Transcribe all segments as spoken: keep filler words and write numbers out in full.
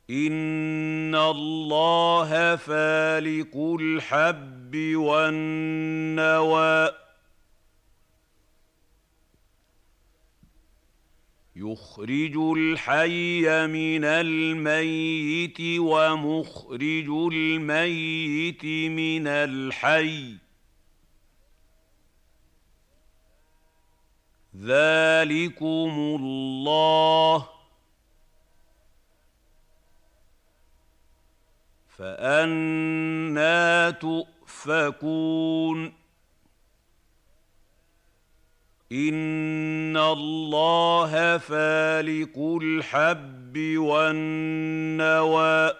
إِنَّ اللَّهَ فَالِقُ الْحَبِّ وَالنَّوَىٰ يُخْرِجُ الْحَيَّ مِنَ الْمَيِّتِ وَمُخْرِجُ الْمَيِّتِ مِنَ الْحَيِّ ۚ ذَٰلِكُمُ اللَّهُ ۖ فَأَنَّىٰ تُؤْفَكُونَ إِنَّ اللَّهَ فَالِقُ الْحَبِّ وَالنَّوَىٰ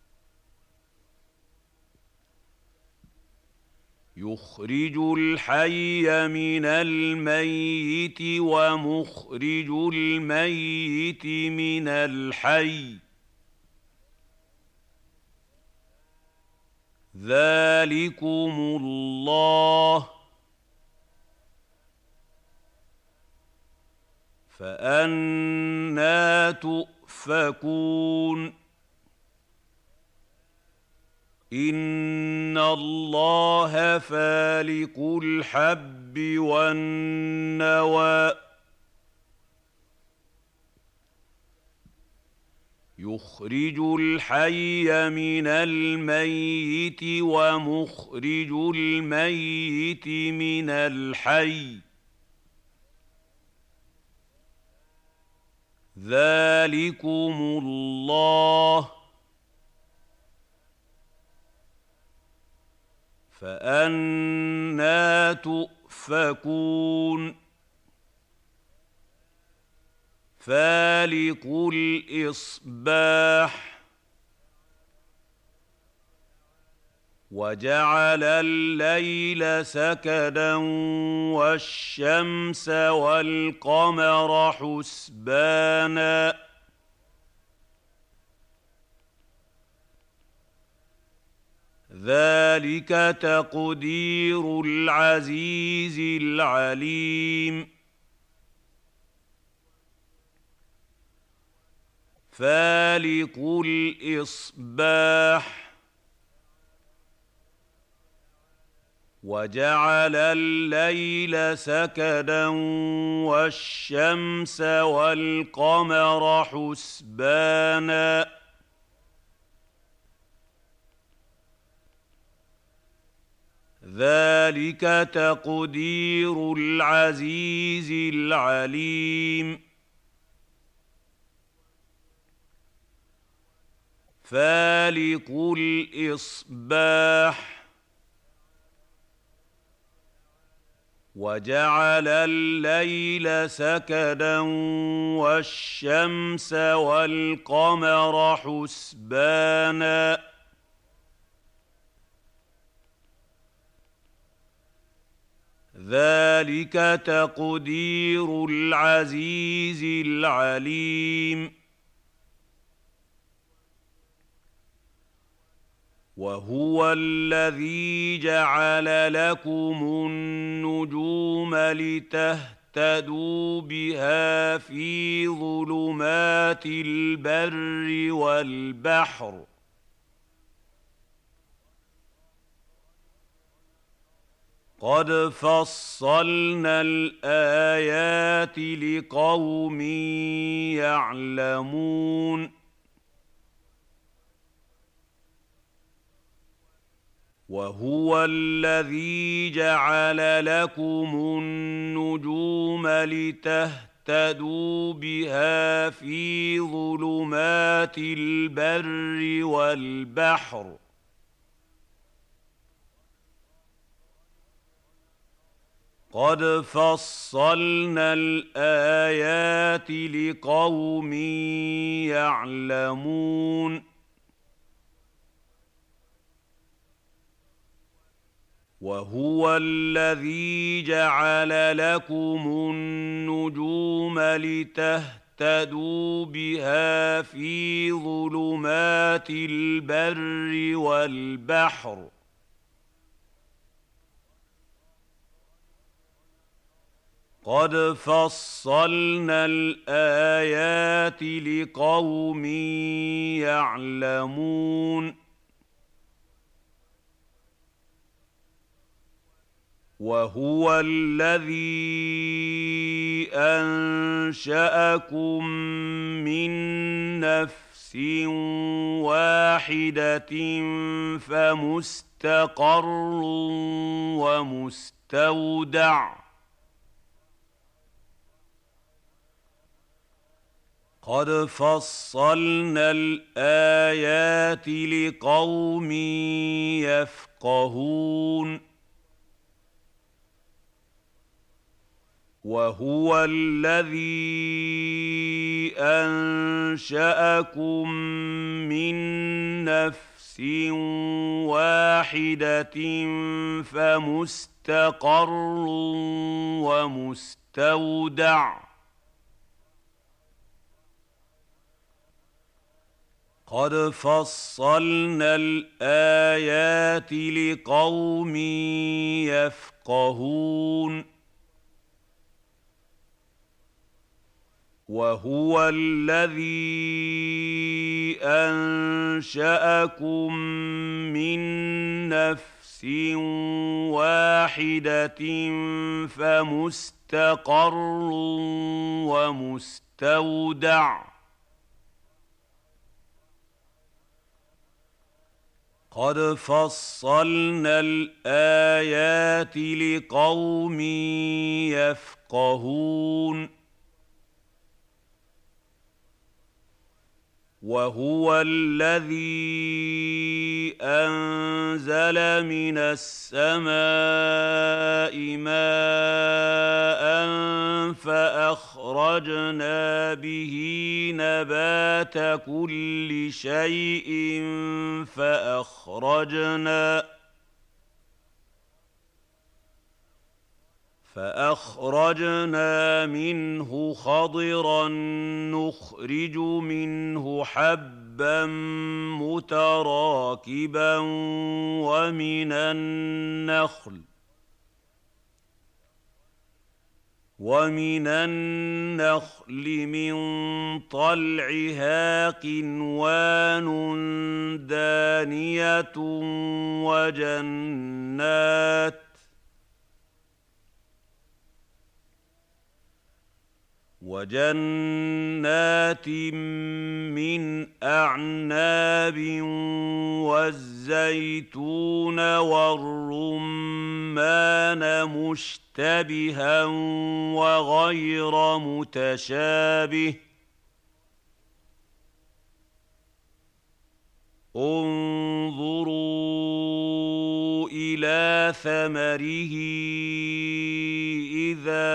يُخْرِجُ الْحَيَّ مِنَ الْمَيِّتِ وَمُخْرِجُ الْمَيِّتِ مِنَ الْحَيِّ ۚ ذَٰلِكُمُ اللَّهُ ۖ فَأَنَّىٰ تُؤْفَكُونَ إِنَّ اللَّهَ فَالِقُ الْحَبِّ وَالنَّوَىٰ يُخْرِجُ الْحَيَّ مِنَ الْمَيِّتِ وَمُخْرِجُ الْمَيِّتِ مِنَ الْحَيِّ ۚ ذَٰلِكُمُ اللَّهُ ۖ فَأَنَّىٰ تُؤْفَكُونَ فَالِقُ الْإِصْبَاحِ وَجَعَلَ اللَّيْلَ سَكَنًا وَالشَّمْسَ وَالْقَمَرَ حُسْبَانًا ۚ ذَٰلِكَ تَقْدِيرُ الْعَزِيزِ الْعَلِيمِ فَالِقُ الْإِصْبَاحِ وَجَعَلَ اللَّيْلَ سَكَنًا وَالشَّمْسَ وَالْقَمَرَ حُسْبَانًا ۚ ذَٰلِكَ تَقْدِيرُ الْعَزِيزِ الْعَلِيمِ فَالِقُ الْإِصْبَاحِ وَجَعَلَ اللَّيْلَ سَكَنًا وَالشَّمْسَ وَالْقَمَرَ حُسْبَانًا ۚ ذَٰلِكَ تَقْدِيرُ الْعَزِيزِ الْعَلِيمِ وَهُوَ الَّذِي جَعَلَ لَكُمُ النُّجُومَ لِتَهْتَدُوا بِهَا فِي ظُلُمَاتِ الْبَرِّ وَالْبَحْرِ ۗ قَدْ فَصَّلْنَا الْآيَاتِ لِقَوْمٍ يَعْلَمُونَ وَهُوَ الَّذِي جَعَلَ لَكُمُ النُّجُومَ لِتَهْتَدُوا بِهَا فِي ظُلُمَاتِ الْبَرِّ وَالْبَحْرِ ۗ قَدْ فَصَّلْنَا الْآيَاتِ لِقَوْمٍ يَعْلَمُونَ وَهُوَ الَّذِي جَعَلَ لَكُمُ النُّجُومَ لِتَهْتَدُوا بِهَا فِي ظُلُمَاتِ الْبَرِّ وَالْبَحْرِ ۗ قد فصلنا الآيات لقوم يعلمون وهو الذي أنشأكم من نفس واحدة فمستقر ومستودع قد فصلنا الآيات لقوم يفقهون وهو الذي أنشأكم من نفس واحدة فمستقر ومستودع قد فصلنا الآيات لقوم يفقهون وهو الذي أنشأكم من نفس واحدة فمستقر ومستودع قد فصلنا الآيات لقوم يفقهون وهو الذي أنزل من السماء ماء فأخرجنا به نبات كل شيء فأخرجنا فأخرجنا منه خضرا نخرج منه حبا متراكبا ومن النخل ومن النخل من طلعها قنوان دانية وجنات وجنات من أعناب والزيتون والرمان مشتبها وغير متشابه انظروا إلى ثمره إذا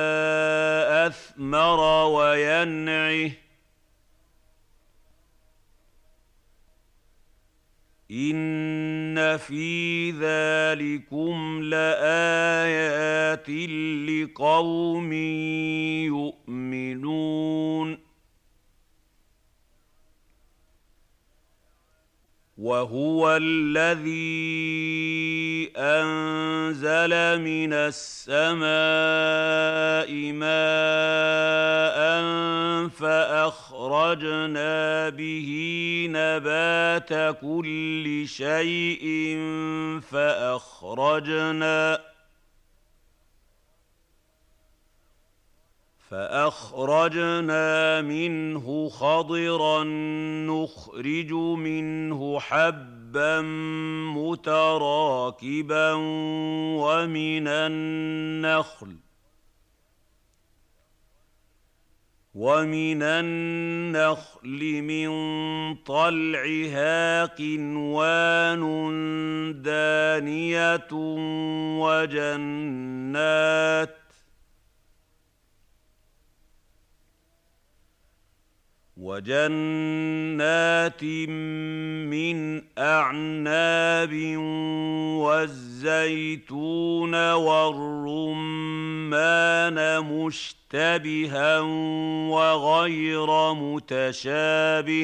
أثمر وينعه إن في ذلكم لآيات لقوم يؤمنون وهو الذي أنزل من السماء ماء فأخرجنا به نبات كل شيء فأخرجنا فأخرجنا منه خضرا نخرج منه حبا متراكبا ومن النخل ومن النخل من طلعها قنوان دانية وجنات وجنات من أعناب والزيتون والرمان مشتبها وغير متشابه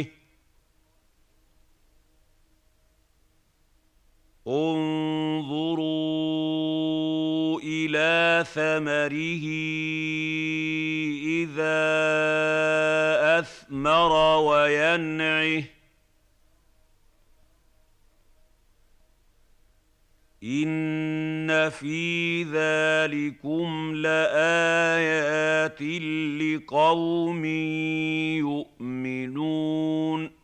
انظروا إلى ثمره إذا أثمر وينعه إن في ذلكم لآيات لقوم يؤمنون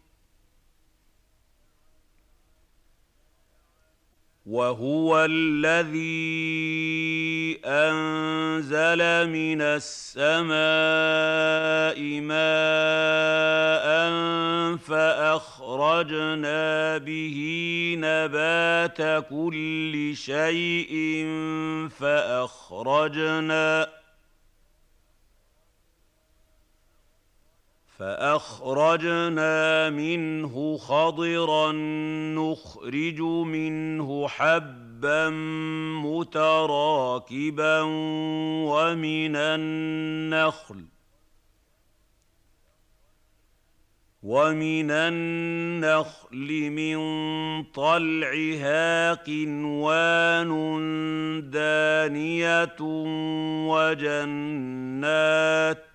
وهو الذي أنزل من السماء ماء فأخرجنا به نبات كل شيء فأخرجنا فأخرجنا منه خضرا نخرج منه حبا متراكبا ومن النخل ومن النخل من طلعها قنوان دانية وجنات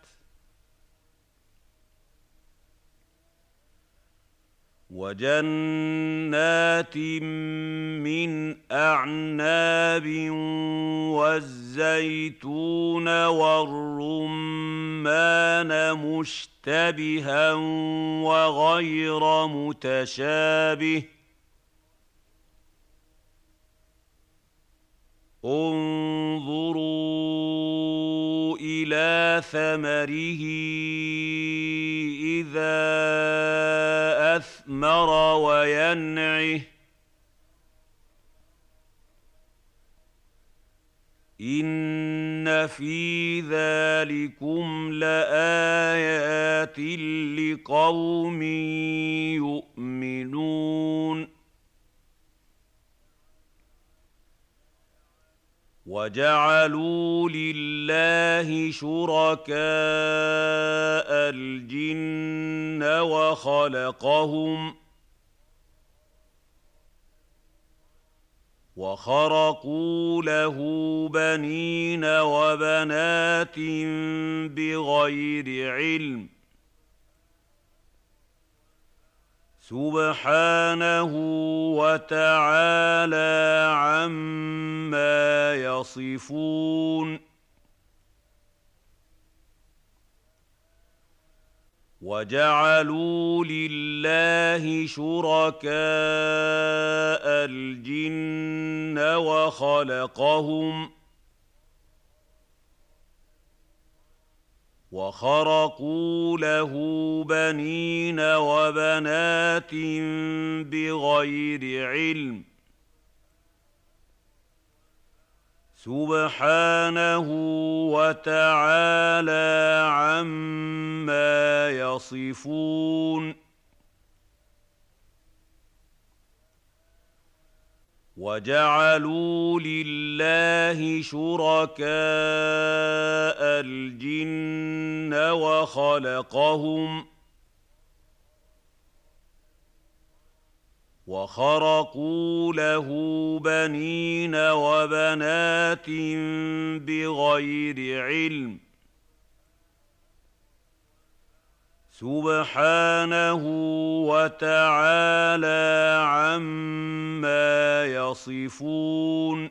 وجنات من أعناب والزيتون والرمان مشتبها وغير متشابه انظروا إلى ثمره إذا أثمر وينعه إن في ذلكم لآيات لقوم يؤمنون وجعلوا لله شركاء الجن وخلقهم وخرقوا له بنين وبنات بغير علم سبحانه وتعالى عما يصفون وجعلوا لله شركاء الجن وخلقهم وخرقوا له بنين وبنات بغير علم سبحانه وتعالى عما يصفون وجعلوا لله شركاء الجن وخلقهم وخرقوا له بنين وبنات بغير علم سبحانه وتعالى عما يصفون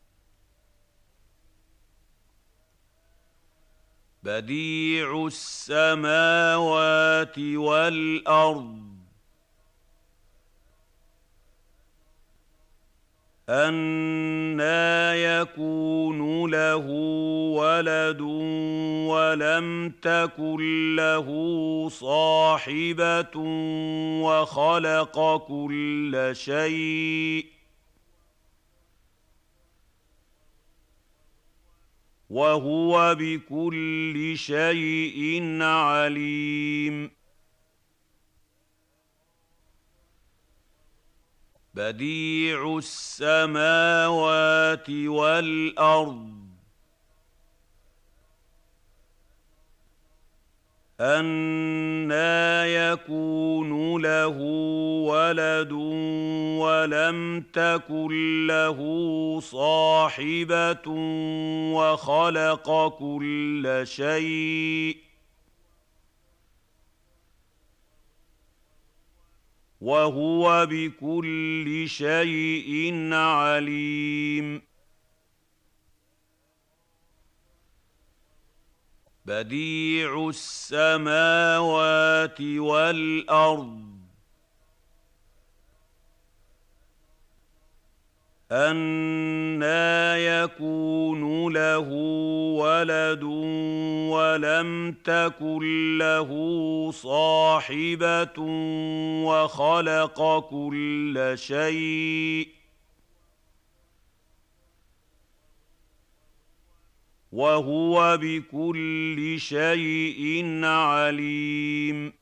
بديع السماوات والأرض أَنَّىٰ يَكُونُ لَهُ وَلَدٌ وَلَمْ تَكُن لَّهُ صَاحِبَةٌ وَخَلَقَ كُلَّ شَيْءٍ وَهُوَ بِكُلِّ شَيْءٍ عَلِيمٌ بديع السماوات والأرض أَنَّىٰ يَكُونُ لَهُ وَلَدٌ وَلَمْ تَكُن لَّهُ صَاحِبَةٌ وَخَلَقَ كُلَّ شَيْءٍ ۖ وَهُوَ بِكُلِّ شَيْءٍ عَلِيمٌ بَدِيعُ السَّمَاوَاتِ وَالْأَرْضِ ۖ أَنَّىٰ يَكُونُ لَهُ وَلَدٌ وَلَمْ تَكُن لَّهُ صَاحِبَةٌ وَخَلَقَ كُلَّ شَيْءٍ ۖ وَهُوَ بِكُلِّ شَيْءٍ عَلِيمٌ